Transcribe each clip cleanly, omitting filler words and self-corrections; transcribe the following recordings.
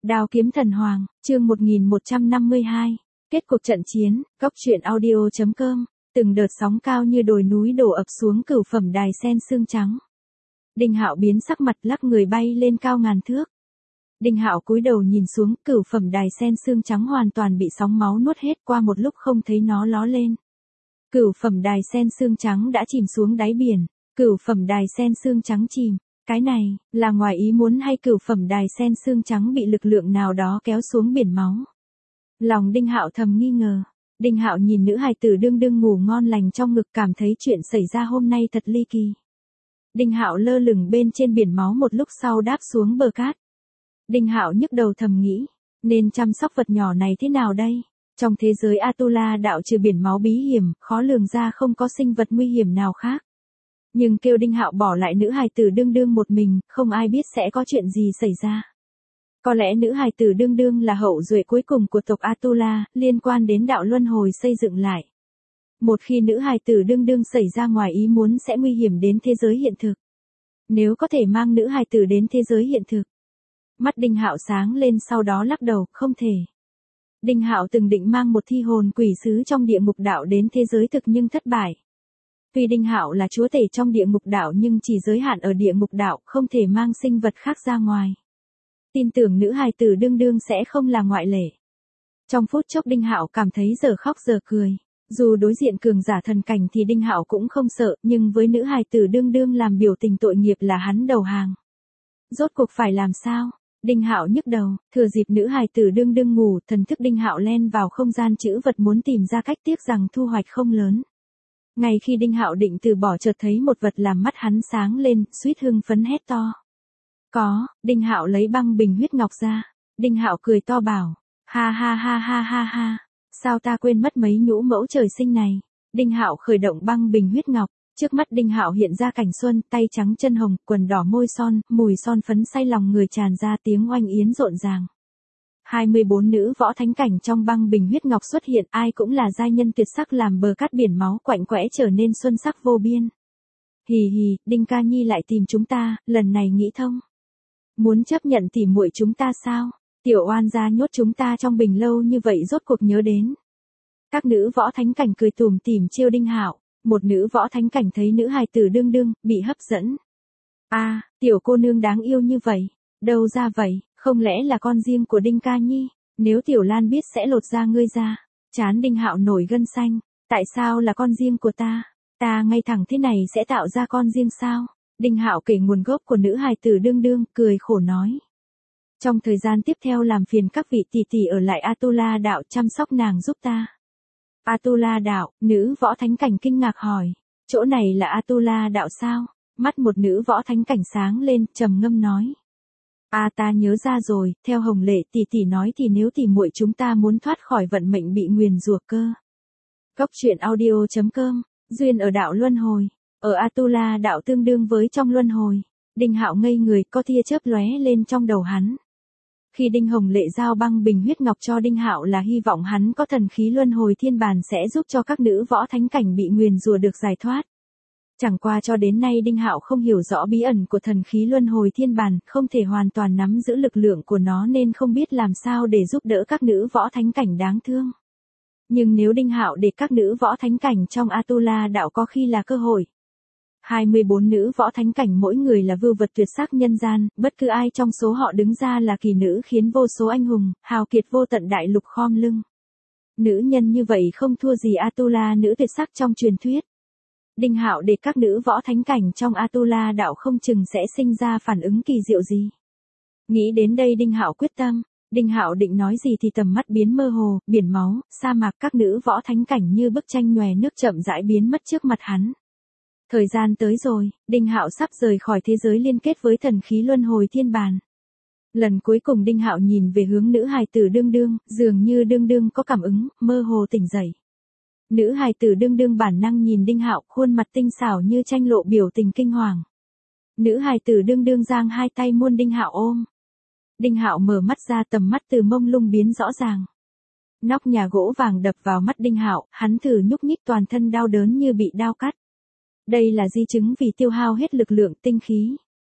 Đao kiếm thần hoàng, chương 1152. Kết cuộc trận chiến, góc truyện audio.com. Từng đợt sóng cao như đồi núi đổ ập xuống cửu phẩm đài sen xương trắng. Đinh Hạo biến sắc mặt lắc người bay lên cao ngàn thước. Đinh Hạo cúi đầu nhìn xuống, cửu phẩm đài sen xương trắng hoàn toàn bị sóng máu nuốt hết, qua một lúc không thấy nó ló lên. Cửu phẩm đài sen xương trắng đã chìm xuống đáy biển. Cửu phẩm đài sen xương trắng chìm. Cái này, là ngoài ý muốn hay cửu phẩm đài sen xương trắng bị lực lượng nào đó kéo xuống biển máu? Lòng Đinh Hạo thầm nghi ngờ. Đinh Hạo nhìn nữ hài tử đương đương ngủ ngon lành trong ngực, cảm thấy chuyện xảy ra hôm nay thật ly kỳ. Đinh Hạo lơ lửng bên trên biển máu một lúc sau đáp xuống bờ cát. Đinh Hạo nhức đầu thầm nghĩ, nên chăm sóc vật nhỏ này thế nào đây? Trong thế giới Atula đạo trừ biển máu bí hiểm, khó lường ra không có sinh vật nguy hiểm nào khác. Nhưng kêu Đinh Hạo bỏ lại nữ hài tử đương đương một mình, không ai biết sẽ có chuyện gì xảy ra. Có lẽ nữ hài tử đương đương là hậu duệ cuối cùng của tộc Atula, liên quan đến đạo luân hồi xây dựng lại. Một khi nữ hài tử đương đương xảy ra ngoài ý muốn sẽ nguy hiểm đến thế giới hiện thực. Nếu có thể mang nữ hài tử đến thế giới hiện thực. Mắt Đinh Hạo sáng lên, sau đó lắc đầu, không thể. Đinh Hạo từng định mang một thi hồn quỷ sứ trong địa ngục đạo đến thế giới thực nhưng thất bại. Tuy Đinh Hạo là chúa tể trong địa ngục đạo nhưng chỉ giới hạn ở địa ngục đạo, không thể mang sinh vật khác ra ngoài. Tin tưởng nữ hài tử đương đương sẽ không là ngoại lệ. Trong phút chốc Đinh Hạo cảm thấy giờ khóc giờ cười. Dù đối diện cường giả thần cảnh thì Đinh Hạo cũng không sợ, nhưng với nữ hài tử đương đương làm biểu tình tội nghiệp là hắn đầu hàng. Rốt cuộc phải làm sao? Đinh Hạo nhức đầu, thừa dịp nữ hài tử đương đương ngủ, thần thức Đinh Hạo len vào không gian trữ vật muốn tìm ra cách, tiếc rằng thu hoạch không lớn. Ngay khi Đinh Hạo định từ bỏ chợt thấy một vật làm mắt hắn sáng lên, suýt hưng phấn hét to. Có, Đinh Hạo lấy băng bình huyết ngọc ra. Đinh Hạo cười to bảo, ha ha ha ha ha ha, sao ta quên mất mấy nhũ mẫu trời sinh này. Đinh Hạo khởi động băng bình huyết ngọc, trước mắt Đinh Hạo hiện ra cảnh xuân, tay trắng chân hồng, quần đỏ môi son, mùi son phấn say lòng người tràn ra, tiếng oanh yến rộn ràng. 24 nữ võ thánh cảnh trong băng bình huyết ngọc xuất hiện, ai cũng là giai nhân tuyệt sắc, làm bờ cát biển máu quạnh quẽ trở nên xuân sắc vô biên. Hì hì, Đinh ca nhi lại tìm chúng ta, lần này nghĩ thông. Muốn chấp nhận tỉ muội chúng ta sao? Tiểu oan gia nhốt chúng ta trong bình lâu như vậy rốt cuộc nhớ đến. Các nữ võ thánh cảnh cười tủm tỉm trêu Đinh Hạo. Một nữ võ thánh cảnh thấy nữ hài tử đương đương, bị hấp dẫn. À, tiểu cô nương đáng yêu như vậy. Đâu ra vậy, không lẽ là con riêng của Đinh ca nhi? Nếu Tiểu Lan biết sẽ lột da ngươi ra. Trán Đinh Hạo nổi gân xanh. Tại sao là con riêng của ta? Ta ngay thẳng thế này sẽ tạo ra con riêng sao? Đinh Hạo kể nguồn gốc của nữ hài tử đương đương, cười khổ nói. Trong thời gian tiếp theo làm phiền các vị tỷ tỷ ở lại Atula đạo chăm sóc nàng giúp ta. Atula đạo, nữ võ thánh cảnh kinh ngạc hỏi. Chỗ này là Atula đạo sao? Mắt một nữ võ thánh cảnh sáng lên, trầm ngâm nói. Ta nhớ ra rồi, theo Hồng Lệ tỷ tỷ nói thì nếu tỷ muội chúng ta muốn thoát khỏi vận mệnh bị nguyền rủa cơ. Góc truyện audio.com, duyên ở đạo luân hồi. Ở Atula đạo tương đương với trong luân hồi. Đinh Hạo ngây người, có tia chớp lóe lên trong đầu hắn. Khi Đinh Hồng Lệ giao băng bình huyết ngọc cho Đinh Hạo là hy vọng hắn có thần khí luân hồi thiên bàn sẽ giúp cho các nữ võ thánh cảnh bị nguyền rủa được giải thoát. Chẳng qua cho đến nay Đinh Hạo không hiểu rõ bí ẩn của thần khí luân hồi thiên bàn, không thể hoàn toàn nắm giữ lực lượng của nó nên không biết làm sao để giúp đỡ các nữ võ thánh cảnh đáng thương. Nhưng nếu Đinh Hạo để các nữ võ thánh cảnh trong Atula đạo có khi là cơ hội. 24 nữ võ thánh cảnh mỗi người là vưu vật tuyệt sắc nhân gian, bất cứ ai trong số họ đứng ra là kỳ nữ khiến vô số anh hùng, hào kiệt vô tận đại lục khom lưng. Nữ nhân như vậy không thua gì Atula nữ tuyệt sắc trong truyền thuyết. Đinh Hạo để các nữ võ thánh cảnh trong Atula đạo không chừng sẽ sinh ra phản ứng kỳ diệu gì. Nghĩ đến đây Đinh Hạo quyết tâm. Đinh Hạo định nói gì thì tầm mắt biến mơ hồ, biển máu, sa mạc, các nữ võ thánh cảnh như bức tranh nhòe nước chậm rãi biến mất trước mặt hắn. Thời gian tới rồi, Đinh Hạo sắp rời khỏi thế giới liên kết với thần khí luân hồi thiên bàn. Lần cuối cùng Đinh Hạo nhìn về hướng nữ hài tử đương đương, dường như đương đương có cảm ứng, mơ hồ tỉnh dậy. Nữ hài tử đương đương bản năng nhìn Đinh Hạo, khuôn mặt tinh xảo như tranh lộ biểu tình kinh hoàng. Nữ hài tử đương đương giang hai tay muôn Đinh Hạo ôm. Đinh Hạo mở mắt ra, tầm mắt từ mông lung biến rõ ràng. Nóc nhà gỗ vàng đập vào mắt Đinh Hạo, hắn thử nhúc nhích toàn thân đau đớn như bị đao cắt. Đây là di chứng vì tiêu hao hết lực lượng tinh khí.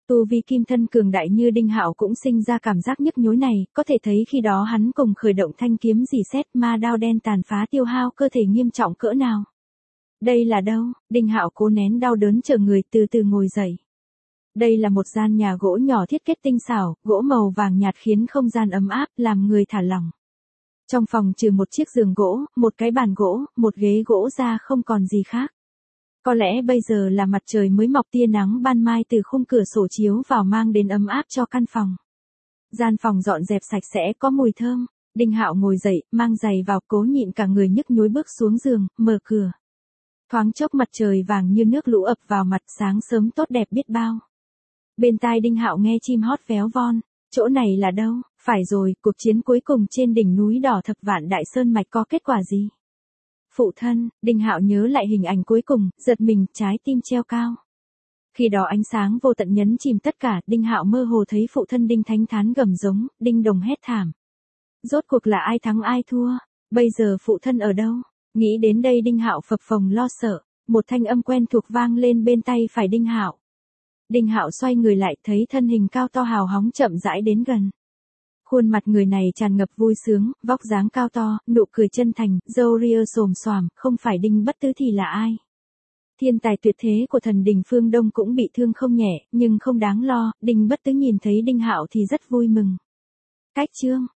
Tu vi kim thân cường đại như Đinh Hạo cũng sinh ra cảm giác nhức nhối này, có thể thấy khi đó hắn cùng khởi động thanh kiếm rỉ sét ma đao đen tàn phá tiêu hao cơ thể nghiêm trọng cỡ nào. Đây là đâu? Đinh Hạo cố nén đau đớn chờ người từ từ ngồi dậy. Đây là một gian nhà gỗ nhỏ thiết kế tinh xảo, gỗ màu vàng nhạt khiến không gian ấm áp, làm người thả lỏng. Trong phòng trừ một chiếc giường gỗ, một cái bàn gỗ, một ghế gỗ ra không còn gì khác. Có lẽ bây giờ là mặt trời mới mọc, tia nắng ban mai từ khung cửa sổ chiếu vào mang đến ấm áp cho căn phòng. Gian phòng dọn dẹp sạch sẽ có mùi thơm. Đinh Hạo ngồi dậy, mang giày vào, cố nhịn cả người nhức nhối bước xuống giường, mở cửa. Thoáng chốc mặt trời vàng như nước lũ ập vào mặt, sáng sớm tốt đẹp biết bao. Bên tai Đinh Hạo nghe chim hót véo von. Chỗ này là đâu? Phải rồi, cuộc chiến cuối cùng trên đỉnh núi đỏ Thập Vạn Đại Sơn Mạch có kết quả gì? Phụ thân, Đinh Hạo nhớ lại hình ảnh cuối cùng, giật mình, trái tim treo cao. Khi đó ánh sáng vô tận nhấn chìm tất cả, Đinh Hạo mơ hồ thấy phụ thân Đinh Thánh Thán gầm giống, Đinh Đồng hét thảm. Rốt cuộc là ai thắng ai thua? Bây giờ phụ thân ở đâu? Nghĩ đến đây Đinh Hạo phập phồng lo sợ, một thanh âm quen thuộc vang lên bên tay phải Đinh Hạo. Đinh Hạo xoay người lại, thấy thân hình cao to hào hóng chậm rãi đến gần. Khuôn mặt người này tràn ngập vui sướng, vóc dáng cao to, nụ cười chân thành, râu ria xồm xoàm, không phải Đinh Bất Tứ thì là ai? Thiên tài tuyệt thế của thần đình Phương Đông cũng bị thương không nhẹ, nhưng không đáng lo, Đinh Bất Tứ nhìn thấy Đinh Hạo thì rất vui mừng. Cách chương,